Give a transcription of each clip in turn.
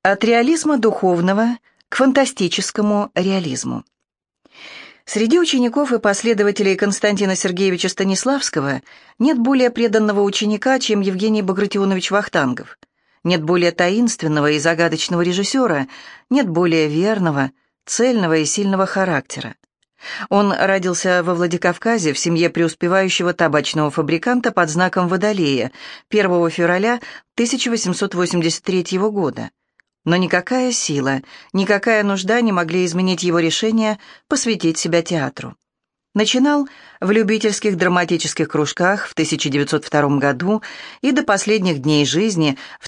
От реализма духовного к фантастическому реализму. Среди учеников и последователей Константина Сергеевича Станиславского нет более преданного ученика, чем Евгений Багратионович Вахтангов. Нет более таинственного и загадочного режиссера, нет более верного, цельного и сильного характера. Он родился во Владикавказе в семье преуспевающего табачного фабриканта под знаком Водолея 1 февраля 1883 года. Но никакая сила, никакая нужда не могли изменить его решение посвятить себя театру. Начинал в любительских драматических кружках в 1902 году и до последних дней жизни в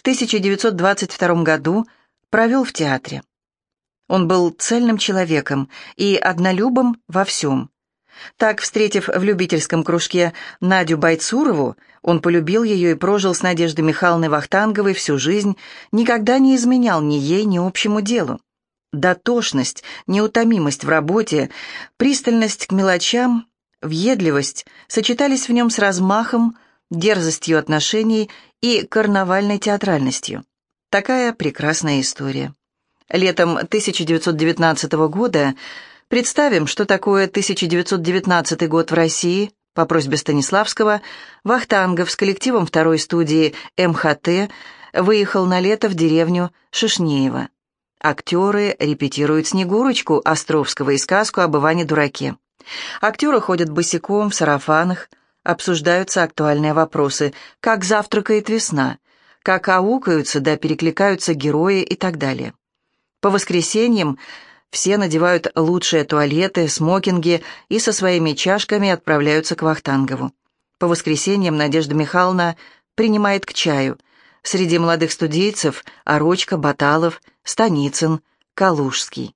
1922 году провел в театре. Он был цельным человеком и однолюбом во всем. Так, встретив в любительском кружке Надю Байцурову, он полюбил ее и прожил с Надеждой Михайловной Вахтанговой всю жизнь, никогда не изменял ни ей, ни общему делу. Дотошность, неутомимость в работе, пристальность к мелочам, въедливость сочетались в нем с размахом, дерзостью отношений и карнавальной театральностью. Такая прекрасная история. Летом 1919 года представим, что такое 1919 год в России. По просьбе Станиславского Вахтангов с коллективом второй студии МХТ выехал на лето в деревню Шишнеево. Актеры репетируют «Снегурочку» Островского и сказку об Иване-дураке. Актеры ходят босиком в сарафанах, обсуждаются актуальные вопросы, как завтракает весна, как аукаются да перекликаются герои и так далее. По воскресеньям все надевают лучшие туалеты, смокинги и со своими чашками отправляются к Вахтангову. По воскресеньям Надежда Михайловна принимает к чаю. Среди молодых студийцев Орочка, Баталов, Станицын, Калужский.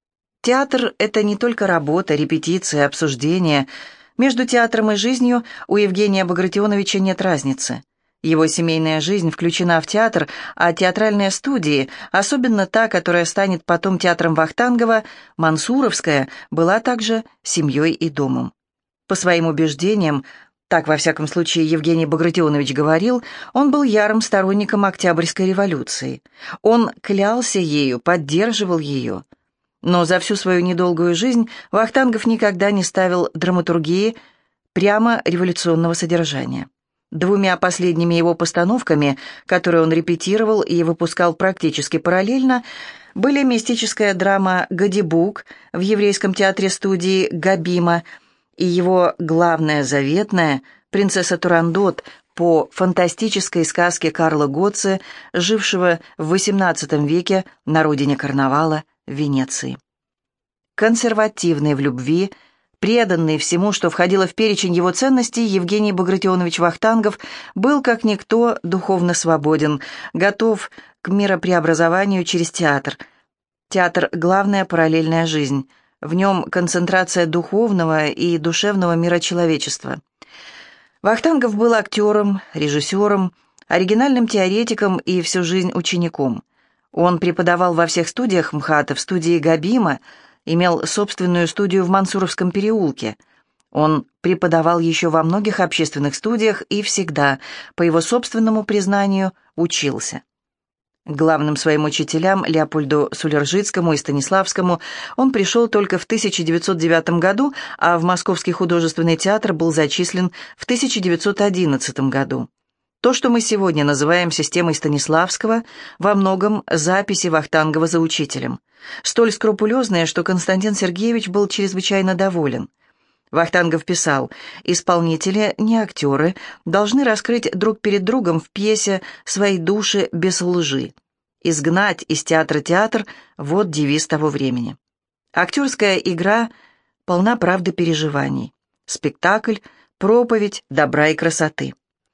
Театр — это не только работа, репетиция, обсуждение. Между театром и жизнью у Евгения Багратионовича нет разницы. Его семейная жизнь включена в театр, а театральные студии, особенно та, которая станет потом театром Вахтангова, Мансуровская, была также семьей и домом. По своим убеждениям, так во всяком случае Евгений Багратионович говорил, он был ярым сторонником Октябрьской революции. Он клялся ею, поддерживал ее. Но за всю свою недолгую жизнь Вахтангов никогда не ставил драматургии прямо революционного содержания. Двумя последними его постановками, которые он репетировал и выпускал практически параллельно, были мистическая драма «Гадибук» в еврейском театре-студии «Габима» и его главная заветная «Принцесса Турандот» по фантастической сказке Карла Готце, жившего в XVIII веке на родине карнавала в Венеции. Консервативный в любви, преданный всему, что входило в перечень его ценностей, Евгений Багратионович Вахтангов был, как никто, духовно свободен, готов к миропреобразованию через театр. Театр — главная параллельная жизнь. В нем концентрация духовного и душевного мира человечества. Вахтангов был актером, режиссером, оригинальным теоретиком и всю жизнь учеником. Он преподавал во всех студиях МХАТа, в студии Габима, имел собственную студию в Мансуровском переулке. Он преподавал еще во многих общественных студиях и всегда, по его собственному признанию, учился. К главным своим учителям Леопольду Сулержицкому и Станиславскому он пришел только в 1909 году, а в Московский художественный театр был зачислен в 1911 году. То, что мы сегодня называем системой Станиславского, во многом записи Вахтангова за учителем. Столь скрупулезные, что Константин Сергеевич был чрезвычайно доволен. Вахтангов писал: «Исполнители, не актеры, должны раскрыть друг перед другом в пьесе свои души без лжи. Изгнать из театра театр — вот девиз того времени. Актерская игра полна правды переживаний. Спектакль — проповедь добра и красоты».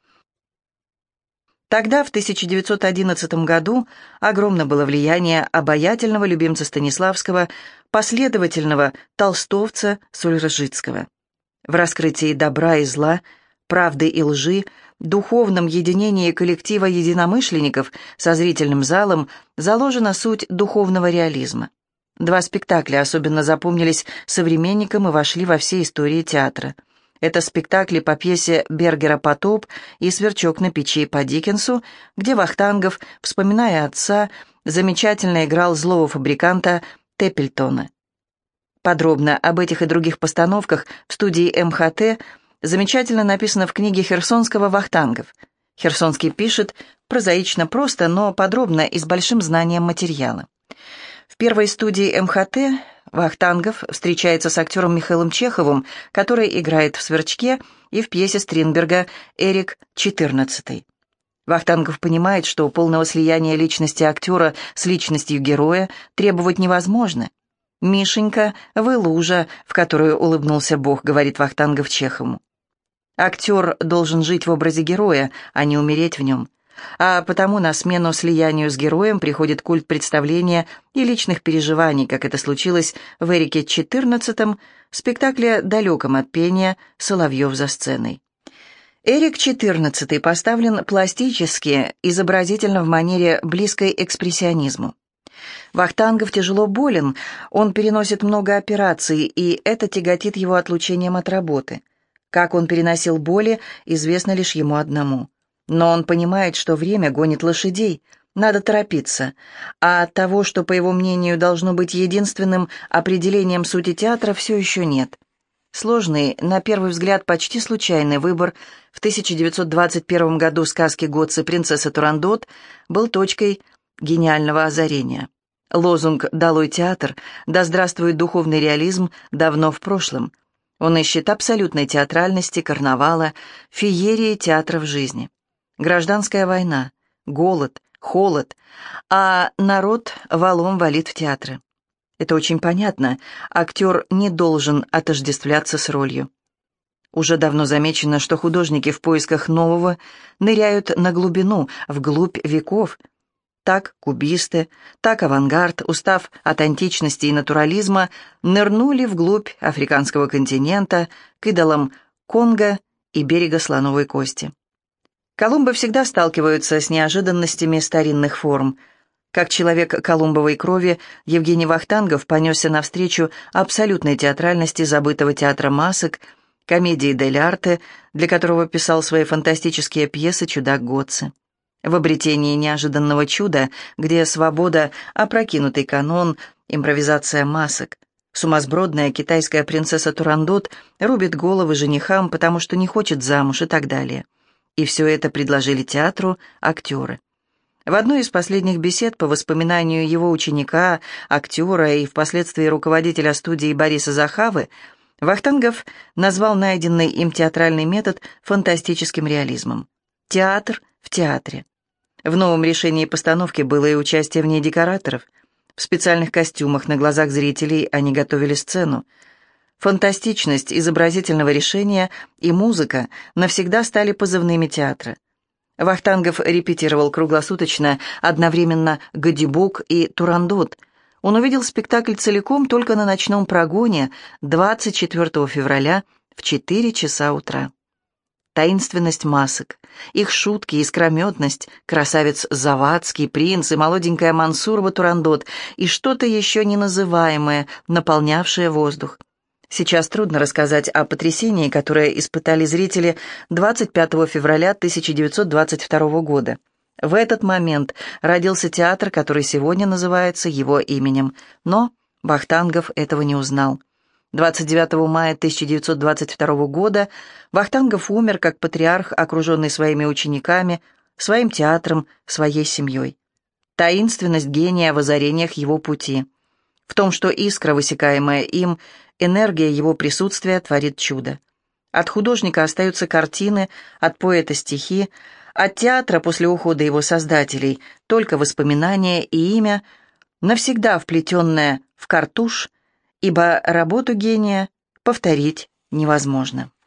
Тогда, в 1911 году, огромно было влияние обаятельного любимца Станиславского, последовательного толстовца Сулержицкого. В раскрытии добра и зла, правды и лжи, духовном единении коллектива единомышленников со зрительным залом заложена суть духовного реализма. Два спектакля особенно запомнились современникам и вошли во все истории театра. Это спектакли по пьесе Бергера «Потоп» и «Сверчок на печи» по Диккенсу, где Вахтангов, вспоминая отца, замечательно играл злого фабриканта Теппельтона. Подробно об этих и других постановках в студии МХТ замечательно написано в книге Херсонского «Вахтангов». Херсонский пишет прозаично просто, но подробно и с большим знанием материала. В первой студии МХТ Вахтангов встречается с актером Михаилом Чеховым, который играет в «Сверчке» и в пьесе Стринберга «Эрик XIV». Вахтангов понимает, что полного слияния личности актера с личностью героя требовать невозможно. «Мишенька, вы лужа, в которую улыбнулся Бог», — говорит Вахтангов Чехову. Актер должен жить в образе героя, а не умереть в нем. А потому на смену слиянию с героем приходит культ представления и личных переживаний, как это случилось в «Эрике XIV», спектакле далеком от пения «Соловьев за сценой». Эрик XIV поставлен пластически, изобразительно в манере близкой экспрессионизму. Вахтангов тяжело болен, он переносит много операций, и это тяготит его отлучением от работы. Как он переносил боли, известно лишь ему одному. Но он понимает, что время гонит лошадей, надо торопиться, а от того, что, по его мнению, должно быть единственным определением сути театра, все еще нет. Сложный, на первый взгляд почти случайный выбор в 1921 году сказки Готце «Принцесса Турандот» был точкой гениального озарения. Лозунг «Долой театр», «Да здравствует духовный реализм» давно в прошлом. Он ищет абсолютной театральности, карнавала, феерии театра в жизни. Гражданская война, голод, холод, а народ валом валит в театры. Это очень понятно, актер не должен отождествляться с ролью. Уже давно замечено, что художники в поисках нового ныряют на глубину, вглубь веков. Так кубисты, так авангард, устав от античности и натурализма, нырнули вглубь африканского континента к идолам Конго и берега Слоновой Кости. Колумбы всегда сталкиваются с неожиданностями старинных форм. Как человек колумбовой крови, Евгений Вахтангов понесся навстречу абсолютной театральности забытого театра масок, комедии дель арте, для которого писал свои фантастические пьесы «Чудак Готце». В обретении неожиданного чуда, где свобода, опрокинутый канон, импровизация масок. Сумасбродная китайская принцесса Турандот рубит головы женихам, потому что не хочет замуж и так далее. И все это предложили театру актеры. В одной из последних бесед по воспоминанию его ученика, актера и впоследствии руководителя студии Бориса Захавы, Вахтангов назвал найденный им театральный метод фантастическим реализмом. Театр в театре. В новом решении постановки было и участие в ней декораторов. В специальных костюмах на глазах зрителей они готовили сцену. Фантастичность изобразительного решения и музыка навсегда стали позывными театра. Вахтангов репетировал круглосуточно одновременно «Гадибук» и «Турандот». Он увидел спектакль целиком только на ночном прогоне 24 февраля в 4 часа утра. Таинственность масок, их шутки, искрометность, красавец Завадский, принц и молоденькая Мансурова Турандот и что-то еще неназываемое, наполнявшее воздух. Сейчас трудно рассказать о потрясении, которое испытали зрители 25 февраля 1922 года. В этот момент родился театр, который сегодня называется его именем, но Вахтангов этого не узнал. 29 мая 1922 года Вахтангов умер как патриарх, окруженный своими учениками, своим театром, своей семьей. Таинственность гения в озарениях его пути. В том, что искра, высекаемая им, энергия его присутствия творит чудо. От художника остаются картины, от поэта стихи, от театра после ухода его создателей только воспоминания и имя, навсегда вплетенное в картуш, ибо работу гения повторить невозможно.